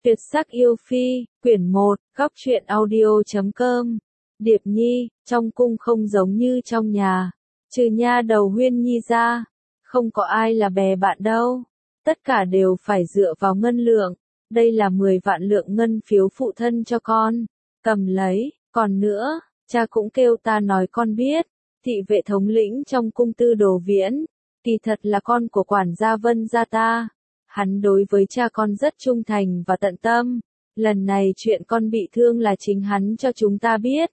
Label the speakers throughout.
Speaker 1: Tuyệt sắc yêu phi, quyển 1, góc truyện audio.com. Điệp Nhi, trong cung không giống như trong nhà. Trừ nha đầu Huyên Nhi ra, không có ai là bè bạn đâu. Tất cả đều phải dựa vào ngân lượng. Đây là 10 vạn lượng ngân phiếu phụ thân cho con. Cầm lấy, còn nữa, cha cũng kêu ta nói con biết. Thị vệ thống lĩnh trong cung Tư Đồ Viễn, kỳ thật là con của quản gia Vân gia ta. Hắn đối với cha con rất trung thành và tận tâm. Lần này chuyện con bị thương là chính hắn cho chúng ta biết.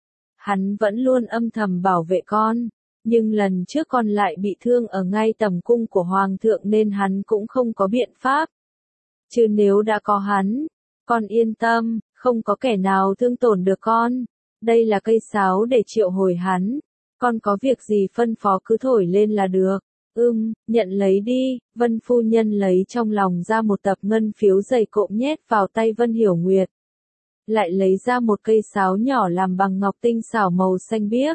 Speaker 1: Hắn vẫn luôn âm thầm bảo vệ con. Nhưng lần trước con lại bị thương ở ngay tầm cung của Hoàng thượng nên hắn cũng không có biện pháp. Chứ nếu đã có hắn, con yên tâm, không có kẻ nào thương tổn được con. Đây là cây sáo để triệu hồi hắn. Con có việc gì phân phó cứ thổi lên là được. Nhận lấy đi. Vân phu nhân lấy trong lòng ra một tập ngân phiếu dày cộm nhét vào tay Vân Hiểu Nguyệt. Lại lấy ra một cây sáo nhỏ làm bằng ngọc tinh xảo màu xanh biếc.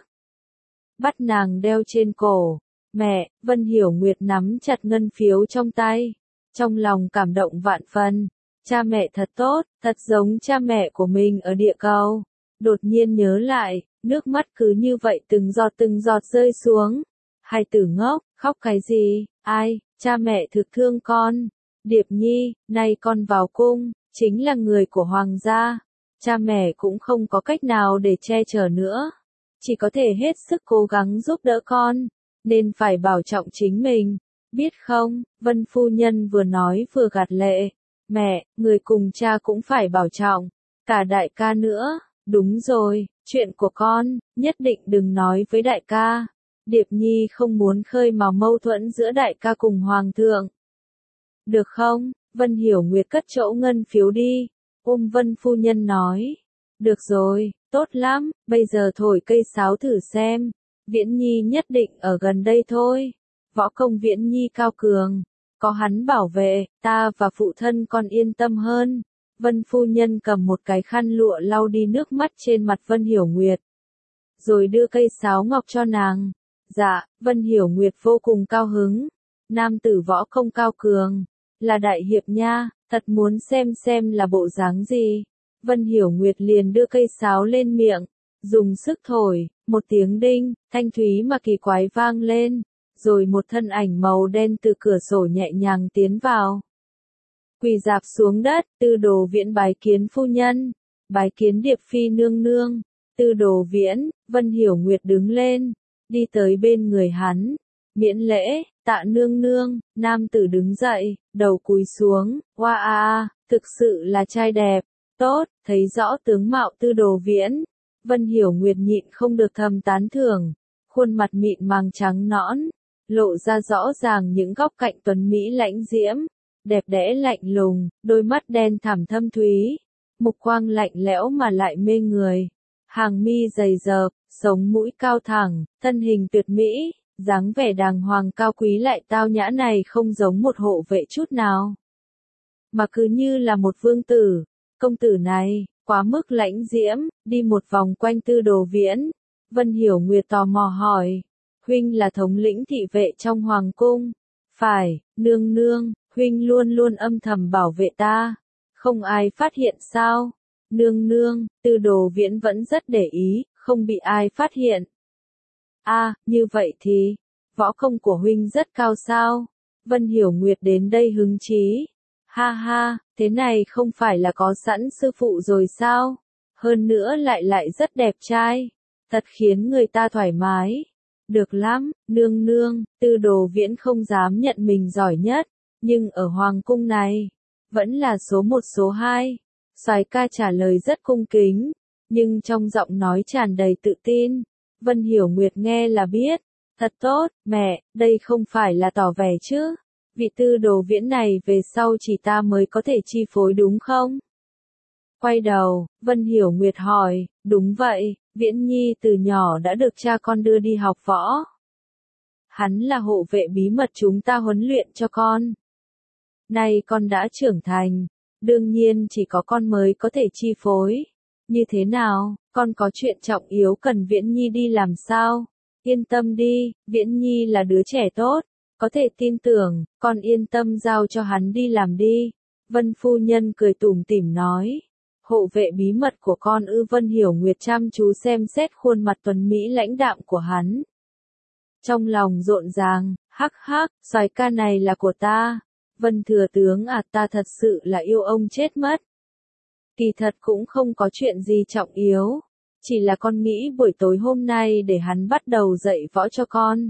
Speaker 1: Bắt nàng đeo trên cổ. Mẹ, Vân Hiểu Nguyệt nắm chặt ngân phiếu trong tay. Trong lòng cảm động vạn phần. Cha mẹ thật tốt, thật giống cha mẹ của mình ở địa cầu. Đột nhiên nhớ lại, nước mắt cứ như vậy từng giọt rơi xuống. Hai tử ngốc, khóc cái gì, ai, cha mẹ thực thương con. Điệp Nhi, nay con vào cung, chính là người của Hoàng gia. Cha mẹ cũng không có cách nào để che chở nữa. Chỉ có thể hết sức cố gắng giúp đỡ con, nên phải bảo trọng chính mình. Biết không, Vân phu nhân vừa nói vừa gạt lệ. Mẹ, người cùng cha cũng phải bảo trọng. Cả đại ca nữa, đúng rồi, chuyện của con, nhất định đừng nói với đại ca. Điệp Nhi không muốn khơi mào mâu thuẫn giữa đại ca cùng Hoàng thượng. Được không? Vân Hiểu Nguyệt cất chỗ ngân phiếu đi. Vân phu nhân nói. Được rồi, tốt lắm, bây giờ thổi cây sáo thử xem. Viễn Nhi nhất định ở gần đây thôi. Võ công Viễn Nhi cao cường. Có hắn bảo vệ, ta và phụ thân con yên tâm hơn. Vân phu nhân cầm một cái khăn lụa lau đi nước mắt trên mặt Vân Hiểu Nguyệt. Rồi đưa cây sáo ngọc cho nàng. Dạ, Vân Hiểu Nguyệt vô cùng cao hứng. Nam tử võ công cao cường, là đại hiệp nha, thật muốn xem là bộ dáng gì. Vân Hiểu Nguyệt liền đưa cây sáo lên miệng, dùng sức thổi, một tiếng đinh, thanh thúy mà kỳ quái vang lên, rồi một thân ảnh màu đen từ cửa sổ nhẹ nhàng tiến vào. Quỳ rạp xuống đất, Tư Đồ Viễn bái kiến phu nhân, bái kiến Điệp phi nương nương. Tư Đồ Viễn, Vân Hiểu Nguyệt đứng lên, đi tới bên người hắn, miễn lễ, tạ nương nương. Nam tử đứng dậy, đầu cúi xuống, thực sự là trai đẹp, tốt, thấy rõ tướng mạo Tư Đồ Viễn. Vân Hiểu Nguyệt nhịn không được thầm tán thưởng, khuôn mặt mịn màng trắng nõn, lộ ra rõ ràng những góc cạnh tuấn mỹ lãnh diễm, đẹp đẽ lạnh lùng, đôi mắt đen thẳm thâm thúy, mục quang lạnh lẽo mà lại mê người. Hàng mi dày dợp, sống mũi cao thẳng, thân hình tuyệt mỹ, dáng vẻ đàng hoàng cao quý lại tao nhã này không giống một hộ vệ chút nào. Mà cứ như là một vương tử. Công tử này, quá mức lãnh diễm, đi một vòng quanh Tư Đồ Viễn. Vân Hiểu Nguyệt tò mò hỏi. Huynh là thống lĩnh thị vệ trong hoàng cung. Phải, nương nương, huynh luôn luôn âm thầm bảo vệ ta. Không ai phát hiện sao? Nương nương, Tư Đồ Viễn vẫn rất để ý, không bị ai phát hiện. Như vậy thì, võ công của huynh rất cao sao? Vân Hiểu Nguyệt đến đây hứng chí. Ha, thế này không phải là có sẵn sư phụ rồi sao? Hơn nữa lại rất đẹp trai. Thật khiến người ta thoải mái. Được lắm, nương nương, Tư Đồ Viễn không dám nhận mình giỏi nhất. Nhưng ở hoàng cung này, vẫn là số 1 số 2. Soái ca trả lời rất cung kính, nhưng trong giọng nói tràn đầy tự tin. Vân Hiểu Nguyệt nghe là biết. Thật tốt, mẹ, đây không phải là tỏ vẻ chứ. Vị Tư Đồ Viễn này về sau chỉ ta mới có thể chi phối đúng không? Quay đầu, Vân Hiểu Nguyệt hỏi, đúng vậy, Viễn Nhi từ nhỏ đã được cha con đưa đi học võ. Hắn là hộ vệ bí mật chúng ta huấn luyện cho con. Nay con đã trưởng thành, đương nhiên chỉ có con mới có thể chi phối. Như thế nào, con có chuyện trọng yếu cần Viễn Nhi đi làm sao? Yên tâm đi, Viễn Nhi là đứa trẻ tốt, có thể tin tưởng, con yên tâm giao cho hắn đi làm đi. Vân phu nhân cười tủm tỉm nói. Hộ vệ bí mật của con ư? Vân Hiểu Nguyệt chăm chú xem xét khuôn mặt tuấn mỹ lãnh đạm của hắn. Trong lòng rộn ràng, hắc hắc, soái ca này là của ta. Vân thừa tướng à, ta thật sự là yêu ông chết mất. Kỳ thật cũng không có chuyện gì trọng yếu. Chỉ là con nghĩ buổi tối hôm nay để hắn bắt đầu dạy võ cho con.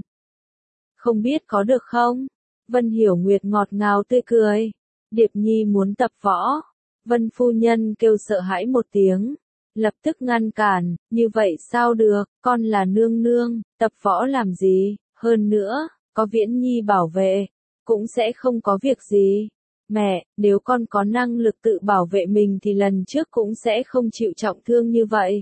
Speaker 1: Không biết có được không? Vân Hiểu Nguyệt ngọt ngào tươi cười. Điệp Nhi muốn tập võ. Vân phu nhân kêu sợ hãi một tiếng. Lập tức ngăn cản, như vậy sao được, con là nương nương, tập võ làm gì, hơn nữa, có Viễn Nhi bảo vệ, cũng sẽ không có việc gì. Mẹ, nếu con có năng lực tự bảo vệ mình thì lần trước cũng sẽ không chịu trọng thương như vậy.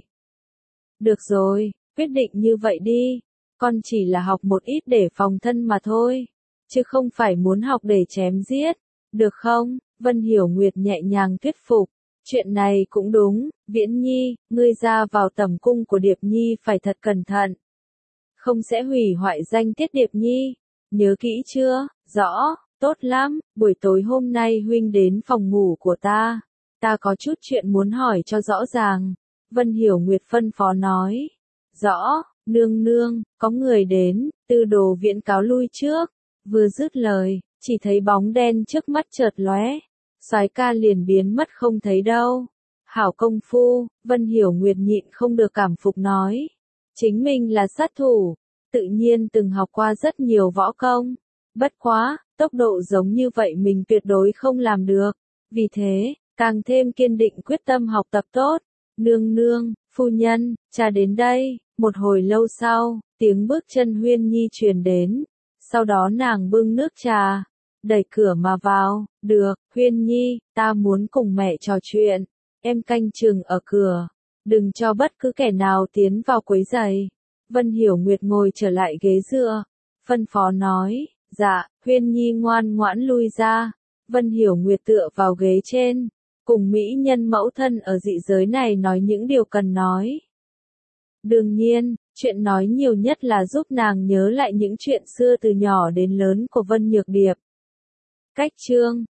Speaker 1: Được rồi, quyết định như vậy đi, con chỉ là học một ít để phòng thân mà thôi, chứ không phải muốn học để chém giết, được không? Vân Hiểu Nguyệt nhẹ nhàng thuyết phục. Chuyện này cũng đúng, Viễn Nhi, ngươi ra vào tẩm cung của Điệp Nhi phải thật cẩn thận. Không sẽ hủy hoại danh tiết Điệp Nhi. Nhớ kỹ chưa? Rõ, tốt lắm, buổi tối hôm nay huynh đến phòng ngủ của ta. Ta có chút chuyện muốn hỏi cho rõ ràng. Vân Hiểu Nguyệt phân phó nói. Rõ, nương nương, có người đến, Tư Đồ Viễn cáo lui trước. Vừa dứt lời, chỉ thấy bóng đen trước mắt chợt lóe. Soái ca liền biến mất không thấy đâu. Hảo công phu, Vân Hiểu Nguyệt nhịn không được cảm phục nói. Chính mình là sát thủ, tự nhiên từng học qua rất nhiều võ công. Bất quá, tốc độ giống như vậy mình tuyệt đối không làm được. Vì thế, càng thêm kiên định quyết tâm học tập tốt. Nương nương, phu nhân, cha đến đây. Một hồi lâu sau, tiếng bước chân Huyên Nhi truyền đến. Sau đó nàng bưng nước trà. Đẩy cửa mà vào, được, Huyên Nhi, ta muốn cùng mẹ trò chuyện, em canh chừng ở cửa, đừng cho bất cứ kẻ nào tiến vào quấy rầy. Vân Hiểu Nguyệt ngồi trở lại ghế dựa, phân phó nói, dạ, Huyên Nhi ngoan ngoãn lui ra. Vân Hiểu Nguyệt tựa vào ghế trên, cùng mỹ nhân mẫu thân ở dị giới này nói những điều cần nói. Đương nhiên, chuyện nói nhiều nhất là giúp nàng nhớ lại những chuyện xưa từ nhỏ đến lớn của Vân Nhược Điệp. Cách chương